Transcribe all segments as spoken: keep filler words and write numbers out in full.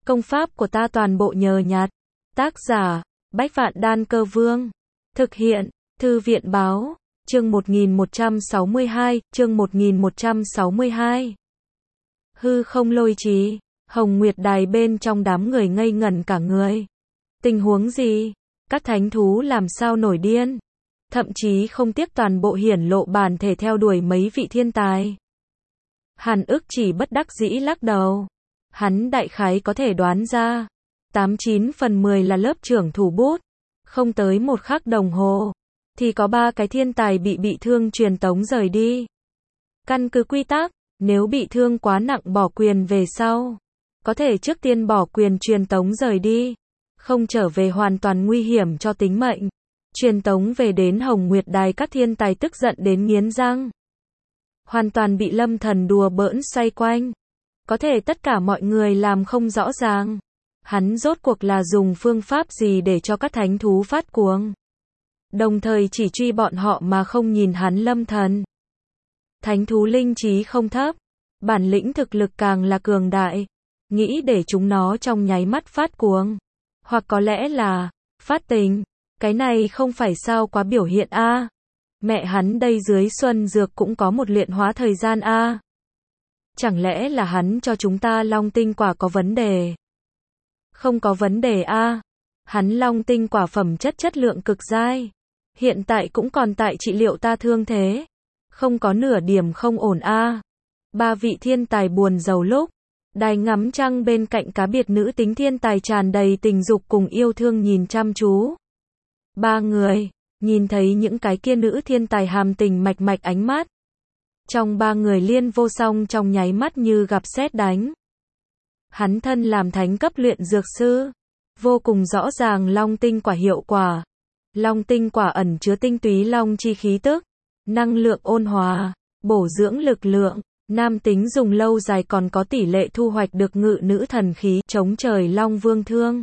Công pháp của ta toàn bộ nhờ nhặt. Tác giả, Bách Vạn Đan Cơ Vương. Thực hiện, Thư viện Báo. Chương một nghìn một trăm sáu mươi hai, chương một nghìn một trăm sáu mươi hai. Hư không lôi trì, Hồng Nguyệt Đài bên trong đám người ngây ngẩn cả người. Tình huống gì? Các thánh thú làm sao nổi điên? Thậm chí không tiếc toàn bộ hiển lộ bản thể theo đuổi mấy vị thiên tài. Hàn Ức chỉ bất đắc dĩ lắc đầu. Hắn đại khái có thể đoán ra, tám chín phần mười là lớp trưởng thủ bút. Không tới một khắc đồng hồ, thì có ba cái thiên tài bị bị thương truyền tống rời đi. Căn cứ quy tắc, nếu bị thương quá nặng bỏ quyền về sau, có thể trước tiên bỏ quyền truyền tống rời đi. Không trở về hoàn toàn nguy hiểm cho tính mệnh. Truyền tống về đến Hồng Nguyệt Đài, các thiên tài tức giận đến nghiến răng. Hoàn toàn bị Lâm Thần đùa bỡn xoay quanh. Có thể tất cả mọi người làm không rõ ràng. Hắn rốt cuộc là dùng phương pháp gì để cho các thánh thú phát cuồng. Đồng thời chỉ truy bọn họ mà không nhìn hắn Lâm Thần. Thánh thú linh trí không thấp. Bản lĩnh thực lực càng là cường đại. Nghĩ để chúng nó trong nháy mắt phát cuồng. Hoặc có lẽ là phát tình. Cái này không phải sao quá biểu hiện a à. Mẹ hắn đây dưới xuân dược cũng có một luyện hóa thời gian a à. Chẳng lẽ là hắn cho chúng ta long tinh quả có vấn đề? Không có vấn đề a à. Hắn long tinh quả phẩm chất chất lượng cực dai. Hiện tại cũng còn tại trị liệu ta thương thế. Không có nửa điểm không ổn a à. Ba vị thiên tài buồn rầu lúc. Đài ngắm trăng bên cạnh cá biệt nữ tính thiên tài tràn đầy tình dục cùng yêu thương nhìn chăm chú. Ba người, nhìn thấy những cái kia nữ thiên tài hàm tình mạch mạch ánh mắt. Trong ba người Liên Vô Song trong nháy mắt như gặp sét đánh. Hắn thân làm thánh cấp luyện dược sư, vô cùng rõ ràng long tinh quả hiệu quả. Long tinh quả ẩn chứa tinh túy long chi khí tức, năng lượng ôn hòa, bổ dưỡng lực lượng, nam tính dùng lâu dài còn có tỷ lệ thu hoạch được ngự nữ thần khí, chống trời long vương thương.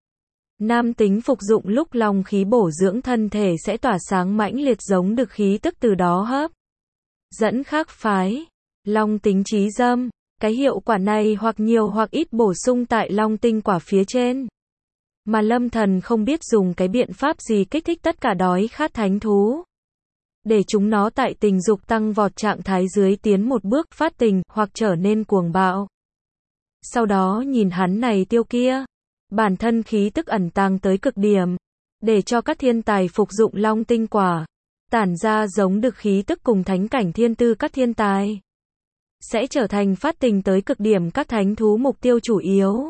Nam tính phục dụng lúc long khí bổ dưỡng thân thể sẽ tỏa sáng mãnh liệt giống được khí tức từ đó hấp dẫn khác phái. Long tính trí dâm, cái hiệu quả này hoặc nhiều hoặc ít bổ sung tại long tinh quả phía trên. Mà Lâm Thần không biết dùng cái biện pháp gì kích thích tất cả đói khát thánh thú. Để chúng nó tại tình dục tăng vọt trạng thái dưới tiến một bước phát tình hoặc trở nên cuồng bạo. Sau đó nhìn hắn này tiêu kia. Bản thân khí tức ẩn tàng tới cực điểm. Để cho các thiên tài phục dụng long tinh quả. Tản ra giống được khí tức cùng thánh cảnh thiên tư các thiên tài. Sẽ trở thành phát tình tới cực điểm các thánh thú mục tiêu chủ yếu.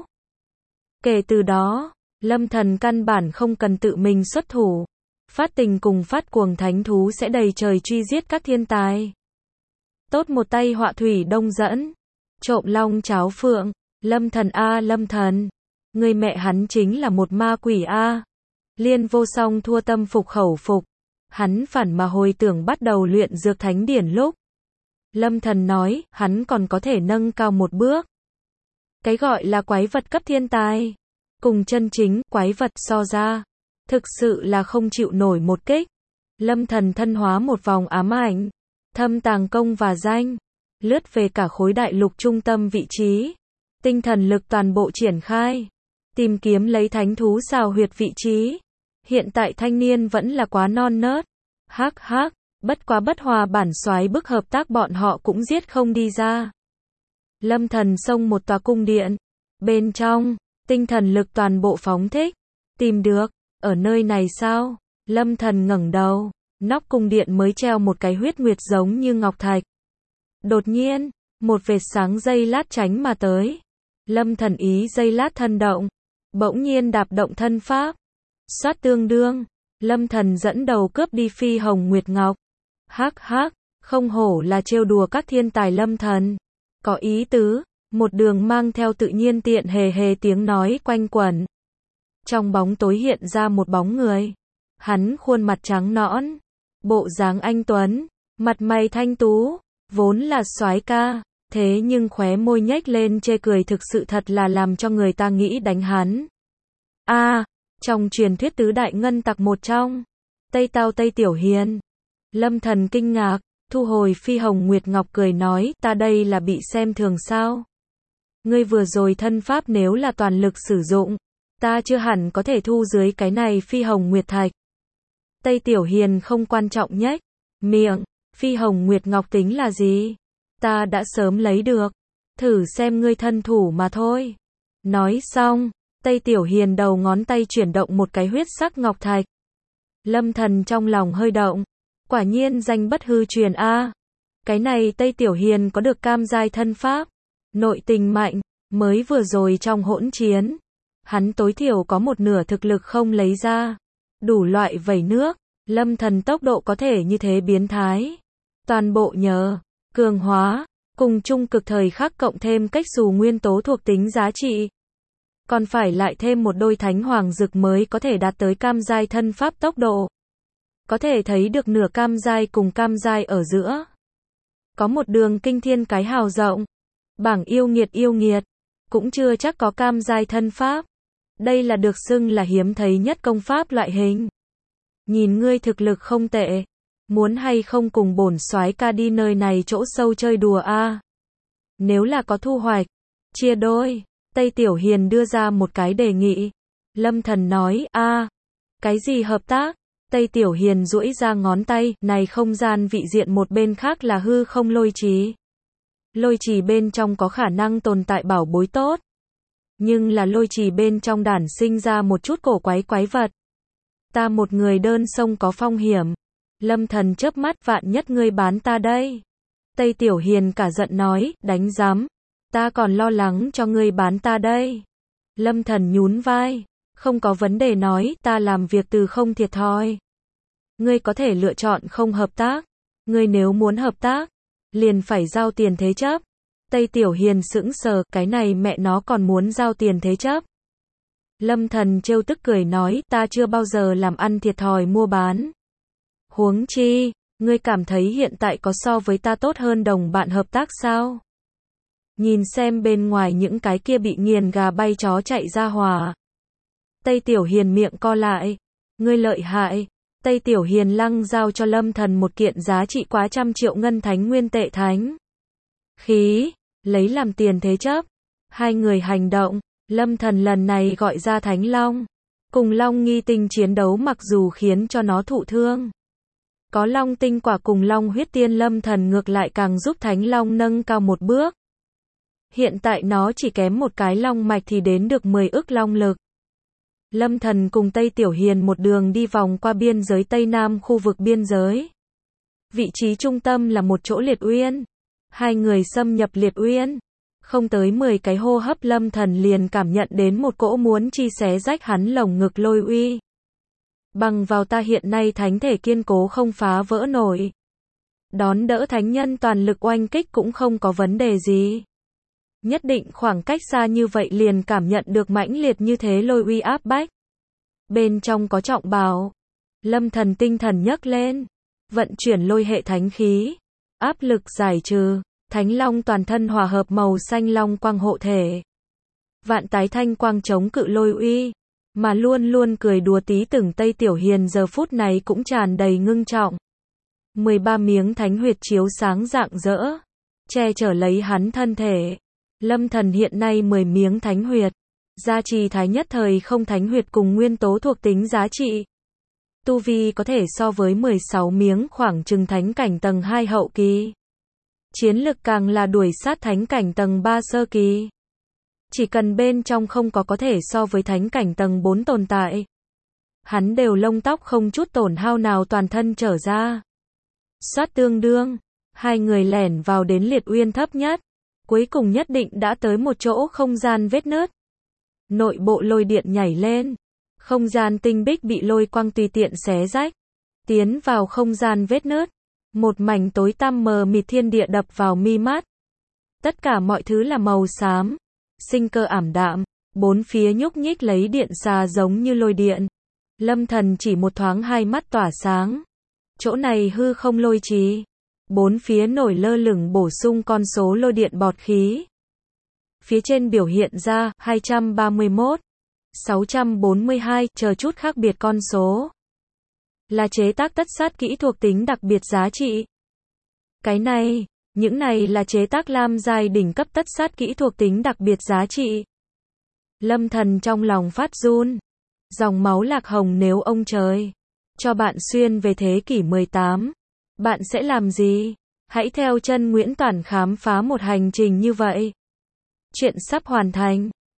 Kể từ đó, Lâm Thần căn bản không cần tự mình xuất thủ. Phát tình cùng phát cuồng thánh thú sẽ đầy trời truy giết các thiên tài. Tốt một tay họa thủy đông dẫn. Trộm long cháo phượng. Lâm Thần a Lâm Thần. Người mẹ hắn chính là một ma quỷ a. Liên Vô Song thua tâm phục khẩu phục. Hắn phản mà hồi tưởng bắt đầu luyện dược thánh điển lúc. Lâm Thần nói, hắn còn có thể nâng cao một bước. Cái gọi là quái vật cấp thiên tài. Cùng chân chính quái vật so ra. Thực sự là không chịu nổi một kích. Lâm Thần thân hóa một vòng ám ảnh. Thâm tàng công và danh. Lướt về cả khối đại lục trung tâm vị trí. Tinh thần lực toàn bộ triển khai. Tìm kiếm lấy thánh thú xào huyệt vị trí. Hiện tại thanh niên vẫn là quá non nớt. Hắc hắc, bất quá bất hòa bản soái bức hợp tác bọn họ cũng giết không đi ra. Lâm Thần xông một tòa cung điện. Bên trong, tinh thần lực toàn bộ phóng thích. Tìm được, ở nơi này sao? Lâm Thần ngẩng đầu, nóc cung điện mới treo một cái huyết nguyệt giống như ngọc thạch. Đột nhiên, một vệt sáng dây lát tránh mà tới. Lâm Thần ý dây lát thân động. Bỗng nhiên đạp động thân pháp. Xoát tương đương. Lâm Thần dẫn đầu cướp đi phi hồng nguyệt ngọc. Hắc hắc, không hổ là trêu đùa các thiên tài Lâm Thần. Có ý tứ, một đường mang theo tự nhiên tiện hề hề tiếng nói quanh quẩn. Trong bóng tối hiện ra một bóng người. Hắn khuôn mặt trắng nõn. Bộ dáng anh tuấn. Mặt mày thanh tú. Vốn là soái ca. Thế nhưng khóe môi nhếch lên chê cười thực sự thật là làm cho người ta nghĩ đánh hắn. A, à, trong truyền thuyết tứ đại ngân tặc một trong. Tây Tao Tây Tiểu Hiền. Lâm Thần kinh ngạc, thu hồi phi hồng nguyệt ngọc cười nói, ta đây là bị xem thường sao? Ngươi vừa rồi thân pháp nếu là toàn lực sử dụng, ta chưa hẳn có thể thu dưới cái này phi hồng nguyệt thạch. Tây Tiểu Hiền không quan trọng nhếch miệng, phi hồng nguyệt ngọc tính là gì? Ta đã sớm lấy được, thử xem ngươi thân thủ mà thôi. Nói xong, Tây Tiểu Hiền đầu ngón tay chuyển động một cái huyết sắc ngọc thạch. Lâm Thần trong lòng hơi động, quả nhiên danh bất hư truyền a. Cái này Tây Tiểu Hiền có được cam giai thân pháp, nội tình mạnh, mới vừa rồi trong hỗn chiến, hắn tối thiểu có một nửa thực lực không lấy ra. Đủ loại vẩy nước, Lâm Thần tốc độ có thể như thế biến thái. Toàn bộ nhờ cường hóa, cùng trung cực thời khắc cộng thêm cách dù nguyên tố thuộc tính giá trị. Còn phải lại thêm một đôi thánh hoàng dực mới có thể đạt tới cam giai thân pháp tốc độ. Có thể thấy được nửa cam giai cùng cam giai ở giữa. Có một đường kinh thiên cái hào rộng. Bảng yêu nghiệt yêu nghiệt, cũng chưa chắc có cam giai thân pháp. Đây là được xưng là hiếm thấy nhất công pháp loại hình. Nhìn ngươi thực lực không tệ, muốn hay không cùng bổn soái ca đi nơi này chỗ sâu chơi đùa a? Nếu là có thu hoạch, chia đôi. Tây Tiểu Hiền đưa ra một cái đề nghị. Lâm Thần nói, a, cái gì hợp tác? Tây Tiểu Hiền duỗi ra ngón tay, này không gian vị diện một bên khác là hư không lôi trì. Lôi trì bên trong có khả năng tồn tại bảo bối tốt. Nhưng là lôi trì bên trong đản sinh ra một chút cổ quái quái vật. Ta một người đơn sông có phong hiểm. Lâm Thần chớp mắt, vạn nhất ngươi bán ta đây. Tây Tiểu Hiền cả giận nói, đánh giám. Ta còn lo lắng cho ngươi bán ta đây. Lâm Thần nhún vai, không có vấn đề nói, ta làm việc từ không thiệt thòi. Ngươi có thể lựa chọn không hợp tác. Ngươi nếu muốn hợp tác, liền phải giao tiền thế chấp. Tây Tiểu Hiền sững sờ, cái này mẹ nó còn muốn giao tiền thế chấp. Lâm Thần trêu tức cười nói, ta chưa bao giờ làm ăn thiệt thòi mua bán. Huống chi, ngươi cảm thấy hiện tại có so với ta tốt hơn đồng bạn hợp tác sao? Nhìn xem bên ngoài những cái kia bị nghiền gà bay chó chạy ra hòa. Tây Tiểu Hiền miệng co lại. Ngươi lợi hại. Tây Tiểu Hiền lăng giao cho Lâm Thần một kiện giá trị quá trăm triệu ngân thánh nguyên tệ thánh khí, lấy làm tiền thế chấp. Hai người hành động, Lâm Thần lần này gọi ra Thánh Long. Cùng Long nghi tinh chiến đấu mặc dù khiến cho nó thụ thương. Có Long tinh quả cùng Long huyết tiên, Lâm Thần ngược lại càng giúp Thánh Long nâng cao một bước. Hiện tại nó chỉ kém một cái long mạch thì đến được mười ức long lực. Lâm Thần cùng Tây Tiểu Hiền một đường đi vòng qua biên giới Tây Nam khu vực biên giới. Vị trí trung tâm là một chỗ liệt uyên. Hai người xâm nhập liệt uyên. Không tới mười cái hô hấp Lâm Thần liền cảm nhận đến một cỗ muốn chi xé rách hắn lồng ngực lôi uy. Bằng vào ta hiện nay thánh thể kiên cố không phá vỡ nổi. Đón đỡ thánh nhân toàn lực oanh kích cũng không có vấn đề gì. Nhất định khoảng cách xa như vậy liền cảm nhận được mãnh liệt như thế lôi uy áp bách. Bên trong có trọng bào. Lâm Thần tinh thần nhấc lên. Vận chuyển lôi hệ thánh khí. Áp lực giải trừ. Thánh Long toàn thân hòa hợp màu xanh long quang hộ thể. Vạn tái thanh quang chống cự lôi uy. Mà luôn luôn cười đùa tí từng Tây Tiểu Hiền giờ phút này cũng tràn đầy ngưng trọng. mười ba miếng thánh huyệt chiếu sáng rạng rỡ. Che chở lấy hắn thân thể. Lâm Thần hiện nay mười miếng thánh huyệt. Gia trì thái nhất thời không thánh huyệt cùng nguyên tố thuộc tính giá trị. Tu vi có thể so với mười sáu miếng khoảng chừng thánh cảnh tầng hai hậu kỳ. Chiến lực càng là đuổi sát thánh cảnh tầng ba sơ kỳ. Chỉ cần bên trong không có có thể so với thánh cảnh tầng bốn tồn tại. Hắn đều lông tóc không chút tổn hao nào toàn thân trở ra. Xoát tương đương. Hai người lẻn vào đến liệt uyên thấp nhất. Cuối cùng nhất định đã tới một chỗ không gian vết nứt. Nội bộ lôi điện nhảy lên. Không gian tinh bích bị lôi quang tùy tiện xé rách. Tiến vào không gian vết nứt. Một mảnh tối tăm mờ mịt thiên địa đập vào mi mắt. Tất cả mọi thứ là màu xám. Sinh cơ ảm đạm. Bốn phía nhúc nhích lấy điện xà giống như lôi điện. Lâm Thần chỉ một thoáng hai mắt tỏa sáng. Chỗ này hư không lôi trì. Bốn phía nổi lơ lửng bổ sung con số lôi điện bọt khí. Phía trên biểu hiện ra hai trăm ba mươi mốt, sáu trăm bốn mươi hai, chờ chút khác biệt con số. Là chế tác tất sát kỹ thuộc tính đặc biệt giá trị. Cái này, Những này là chế tác lam giai đỉnh cấp tất sát kỹ thuộc tính đặc biệt giá trị. Lâm Thần trong lòng phát run. Dòng máu lạc hồng nếu ông trời cho bạn xuyên về thế kỷ mười tám, bạn sẽ làm gì? Hãy theo chân Nguyễn Toản khám phá một hành trình như vậy. Chuyện sắp hoàn thành.